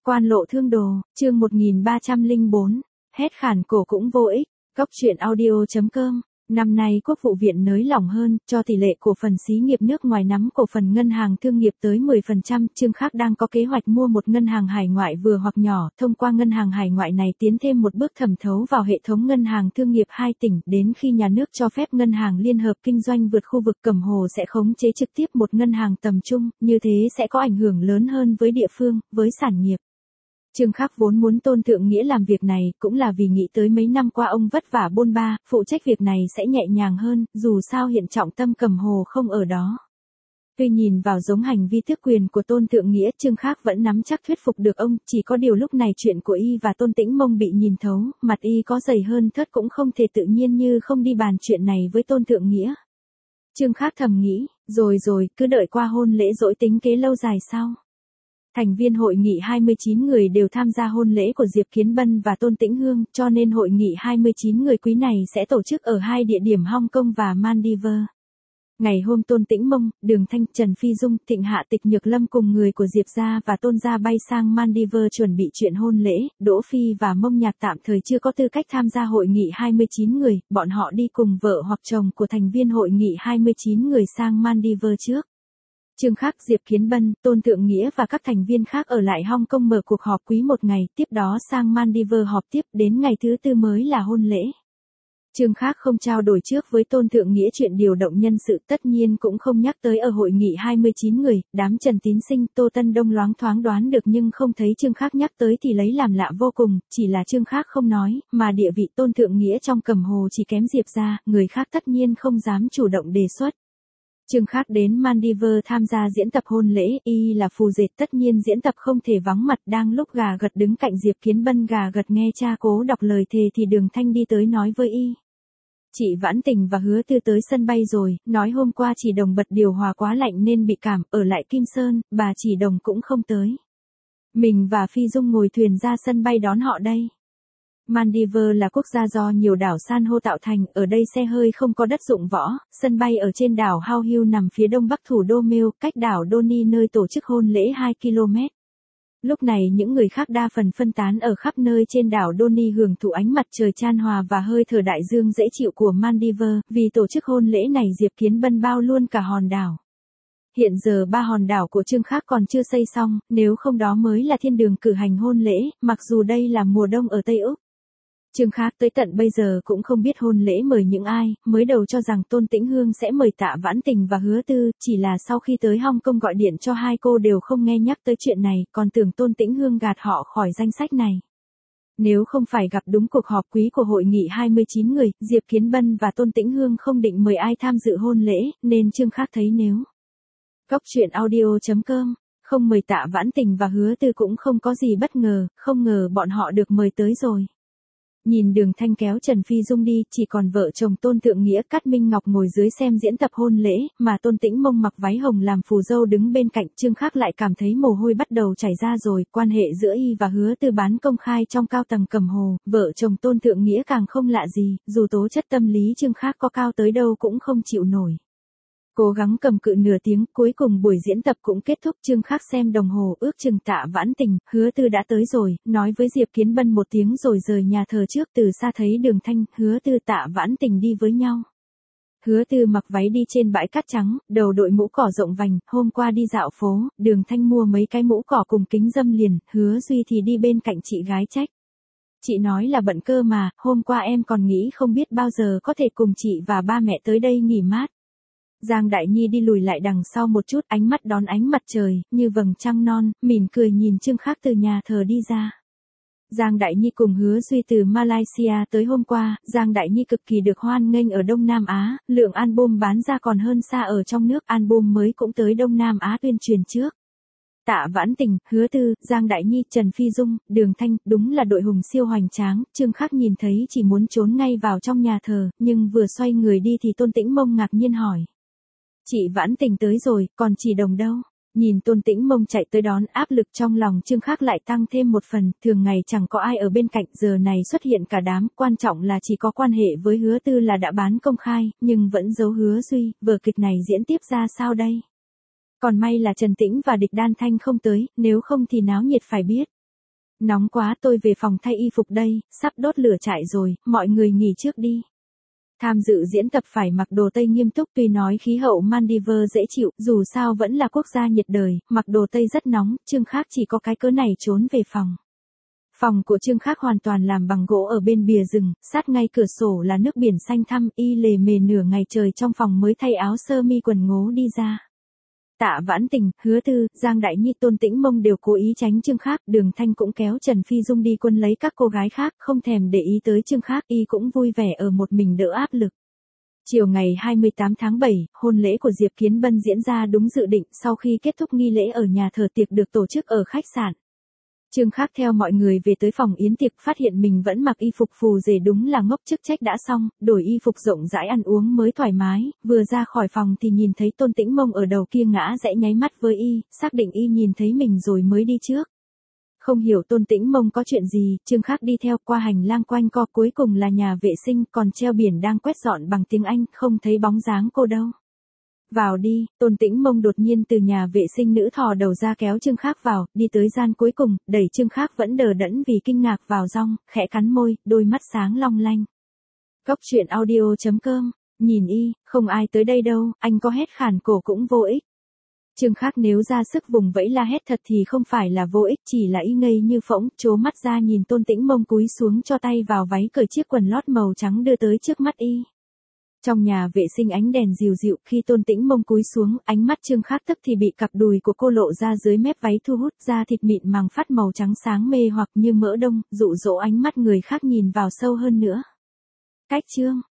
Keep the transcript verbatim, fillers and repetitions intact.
Quan lộ thương đồ, chương một nghìn ba trăm lẻ bốn, hét khản cổ cũng vô ích, góc truyện audio chấm com. Năm nay Quốc vụ viện nới lỏng hơn, cho tỷ lệ cổ phần xí nghiệp nước ngoài nắm cổ phần ngân hàng thương nghiệp tới mười phần trăm. Trương Khắc đang có kế hoạch mua một ngân hàng hải ngoại vừa hoặc nhỏ, thông qua ngân hàng hải ngoại này tiến thêm một bước thẩm thấu vào hệ thống ngân hàng thương nghiệp hai tỉnh. Đến khi nhà nước cho phép ngân hàng liên hợp kinh doanh vượt khu vực Cẩm Hồ sẽ khống chế trực tiếp một ngân hàng tầm trung, như thế sẽ có ảnh hưởng lớn hơn với địa phương, với sản nghiệp. Trương Khắc vốn muốn Tôn Thượng Nghĩa làm việc này, cũng là vì nghĩ tới mấy năm qua ông vất vả bôn ba, phụ trách việc này sẽ nhẹ nhàng hơn, dù sao hiện trọng tâm Cẩm Hồ không ở đó. Tuy nhìn vào giống hành vi tước quyền của Tôn Thượng Nghĩa, Trương Khắc vẫn nắm chắc thuyết phục được ông, chỉ có điều lúc này chuyện của y và Tôn Tĩnh Mông bị nhìn thấu, mặt y có dày hơn thớt cũng không thể tự nhiên như không đi bàn chuyện này với Tôn Thượng Nghĩa. Trương Khắc thầm nghĩ, rồi rồi, cứ đợi qua hôn lễ dỗi tính kế lâu dài sau. Thành viên hội nghị hai mươi chín người đều tham gia hôn lễ của Diệp Kiến Bân và Tôn Tĩnh Hương, cho nên hội nghị hai mươi chín người quý này sẽ tổ chức ở hai địa điểm Hong Kong và Maldives. Ngày hôm Tôn Tĩnh Mông, Đường Thanh, Trần Phi Dung, Thịnh Hạ Tịch Nhược Lâm cùng người của Diệp gia và Tôn gia bay sang Maldives chuẩn bị chuyện hôn lễ, Đỗ Phi và Mông Nhạc tạm thời chưa có tư cách tham gia hội nghị hai mươi chín người, bọn họ đi cùng vợ hoặc chồng của thành viên hội nghị hai mươi chín người sang Maldives trước. Trương Khắc, Diệp Kiến Bân, Tôn Thượng Nghĩa và các thành viên khác ở lại Hong Kong mở cuộc họp quý một ngày, tiếp đó sang Maldives họp tiếp, đến ngày thứ tư mới là hôn lễ. Trương Khắc không trao đổi trước với Tôn Thượng Nghĩa chuyện điều động nhân sự, tất nhiên cũng không nhắc tới ở hội nghị hai mươi chín người, đám Trần Tín Sinh, Tô Tân Đông loáng thoáng đoán được nhưng không thấy Trương Khắc nhắc tới thì lấy làm lạ vô cùng, chỉ là Trương Khắc không nói, mà địa vị Tôn Thượng Nghĩa trong Cẩm Hồ chỉ kém Diệp gia, người khác tất nhiên không dám chủ động đề xuất. Trương Khắc đến Maldives tham gia diễn tập hôn lễ, y là phù dệt tất nhiên diễn tập không thể vắng mặt, đang lúc gà gật đứng cạnh Diệp Kiến Bân gà gật nghe cha cố đọc lời thề thì Đường Thanh đi tới nói với y. Chị Vãn Tình và Hứa Tư tới sân bay rồi, nói hôm qua Chỉ Đồng bật điều hòa quá lạnh nên bị cảm, ở lại Kim Sơn, bà Chỉ Đồng cũng không tới. Mình và Phi Dung ngồi thuyền ra sân bay đón họ đây. Maldives là quốc gia do nhiều đảo san hô tạo thành, ở đây xe hơi không có đất dụng võ, sân bay ở trên đảo Hao Hiu nằm phía đông bắc thủ đô Mêu, cách đảo Doni nơi tổ chức hôn lễ hai ki lô mét. Lúc này những người khác đa phần phân tán ở khắp nơi trên đảo Doni hưởng thụ ánh mặt trời chan hòa và hơi thở đại dương dễ chịu của Maldives, vì tổ chức hôn lễ này Diệp Kiến Bân bao luôn cả hòn đảo. Hiện giờ ba hòn đảo của Trương Khắc còn chưa xây xong, nếu không đó mới là thiên đường cử hành hôn lễ, mặc dù đây là mùa đông ở Tây Úc. Trương Khắc tới tận bây giờ cũng không biết hôn lễ mời những ai, mới đầu cho rằng Tôn Tĩnh Hương sẽ mời Tạ Vãn Tình và Hứa Tư, chỉ là sau khi tới Hong Kong gọi điện cho hai cô đều không nghe nhắc tới chuyện này, còn tưởng Tôn Tĩnh Hương gạt họ khỏi danh sách này. Nếu không phải gặp đúng cuộc họp quý của hội nghị hai mươi chín người, Diệp Kiến Bân và Tôn Tĩnh Hương không định mời ai tham dự hôn lễ, nên Trương Khắc thấy nếu góc truyện audio chấm com không mời Tạ Vãn Tình và Hứa Tư cũng không có gì bất ngờ, không ngờ bọn họ được mời tới rồi. Nhìn Đường Thanh kéo Trần Phi Dung đi, chỉ còn vợ chồng Tôn Thượng Nghĩa Cát Minh Ngọc ngồi dưới xem diễn tập hôn lễ, mà Tôn Tĩnh Mông mặc váy hồng làm phù dâu đứng bên cạnh. Trương Khắc lại cảm thấy mồ hôi bắt đầu chảy ra rồi, quan hệ giữa y và Hứa Tư bán công khai trong cao tầng Cẩm Hồ, vợ chồng Tôn Thượng Nghĩa càng không lạ gì, dù tố chất tâm lý Trương Khắc có cao tới đâu cũng không chịu nổi. Cố gắng cầm cự nửa tiếng, cuối cùng buổi diễn tập cũng kết thúc. Trương Khắc xem đồng hồ ước chừng Tạ Vãn Tình, Hứa Tư đã tới rồi, nói với Diệp Kiến Bân một tiếng rồi rời nhà thờ trước. Từ xa thấy Đường Thanh, Hứa Tư, Tạ Vãn Tình đi với nhau. Hứa Tư mặc váy đi trên bãi cát trắng, đầu đội mũ cỏ rộng vành, hôm qua đi dạo phố, Đường Thanh mua mấy cái mũ cỏ cùng kính dâm liền, Hứa Duy thì đi bên cạnh chị gái trách. Chị nói là bận cơ mà, hôm qua em còn nghĩ không biết bao giờ có thể cùng chị và ba mẹ tới đây nghỉ mát. Giang Đại Nhi đi lùi lại đằng sau một chút, ánh mắt đón ánh mặt trời, như vầng trăng non, mỉm cười nhìn Trương Khắc từ nhà thờ đi ra. Giang Đại Nhi cùng Hứa Duy từ Malaysia tới hôm qua, Giang Đại Nhi cực kỳ được hoan nghênh ở Đông Nam Á, lượng album bán ra còn hơn xa ở trong nước, album mới cũng tới Đông Nam Á tuyên truyền trước. Tạ Vãn Tình, Hứa Tư, Giang Đại Nhi, Trần Phi Dung, Đường Thanh, đúng là đội hùng siêu hoành tráng. Trương Khắc nhìn thấy chỉ muốn trốn ngay vào trong nhà thờ, nhưng vừa xoay người đi thì Tôn Tĩnh Mông ngạc nhiên hỏi. Chị Vãn Tình tới rồi, còn Chỉ Đồng đâu? Nhìn Tôn Tĩnh Mông chạy tới đón, áp lực trong lòng Trương Khắc lại tăng thêm một phần, thường ngày chẳng có ai ở bên cạnh, giờ này xuất hiện cả đám, quan trọng là chỉ có quan hệ với Hứa Tư là đã bán công khai, nhưng vẫn giấu Hứa Duy, vở kịch này diễn tiếp ra sao đây? Còn may là Trần Tĩnh và Địch Đan Thanh không tới, nếu không thì náo nhiệt phải biết. Nóng quá, tôi về phòng thay y phục đây, sắp đốt lửa trại rồi, mọi người nghỉ trước đi. Tham dự diễn tập phải mặc đồ Tây nghiêm túc, tuy nói khí hậu Maldives dễ chịu, dù sao vẫn là quốc gia nhiệt đới, mặc đồ Tây rất nóng, Trương Khác chỉ có cái cớ này trốn về phòng. Phòng của Trương Khác hoàn toàn làm bằng gỗ ở bên bìa rừng, sát ngay cửa sổ là nước biển xanh thẳm, y lề mề nửa ngày trời trong phòng mới thay áo sơ mi quần ngố đi ra. Tạ Vãn Tình, Hứa Tư, Giang Đại Nhi, Tôn Tĩnh Mông đều cố ý tránh Trương Khác, Đường Thanh cũng kéo Trần Phi Dung đi quân lấy các cô gái khác, không thèm để ý tới Trương Khác, y cũng vui vẻ ở một mình đỡ áp lực. Chiều ngày hai mươi tám tháng bảy, hôn lễ của Diệp Kiến Bân diễn ra đúng dự định, sau khi kết thúc nghi lễ ở nhà thờ tiệc được tổ chức ở khách sạn. Trương Khác theo mọi người về tới phòng yến tiệc, phát hiện mình vẫn mặc y phục phù rể, đúng là ngốc, chức trách đã xong, đổi y phục rộng rãi ăn uống mới thoải mái, vừa ra khỏi phòng thì nhìn thấy Tôn Tĩnh Mông ở đầu kia ngã rẽ, nháy mắt với y, xác định y nhìn thấy mình rồi mới đi trước. Không hiểu Tôn Tĩnh Mông có chuyện gì, Trương Khác đi theo qua hành lang quanh co, cuối cùng là nhà vệ sinh, còn treo biển đang quét dọn bằng tiếng Anh, không thấy bóng dáng cô đâu. Vào đi, Tôn Tĩnh Mông đột nhiên từ nhà vệ sinh nữ thò đầu ra kéo Trương Khác vào, đi tới gian cuối cùng, đẩy Trương Khác vẫn đờ đẫn vì kinh ngạc vào rong, khẽ cắn môi, đôi mắt sáng long lanh. Góc truyện audio chấm com, nhìn y, không ai tới đây đâu, anh có hét khản cổ cũng vô ích. Trương Khác nếu ra sức vùng vẫy la hét thật thì không phải là vô ích, chỉ là y ngây như phỗng, trố mắt ra nhìn Tôn Tĩnh Mông cúi xuống cho tay vào váy, cởi chiếc quần lót màu trắng đưa tới trước mắt y. Trong nhà vệ sinh ánh đèn dịu dịu, khi Tôn Tĩnh Mông cúi xuống, ánh mắt Trương Khác tức thì bị cặp đùi của cô lộ ra dưới mép váy thu hút, da thịt mịn màng phát màu trắng sáng mê hoặc như mỡ đông, dụ dỗ ánh mắt người khác nhìn vào sâu hơn nữa. Cách chương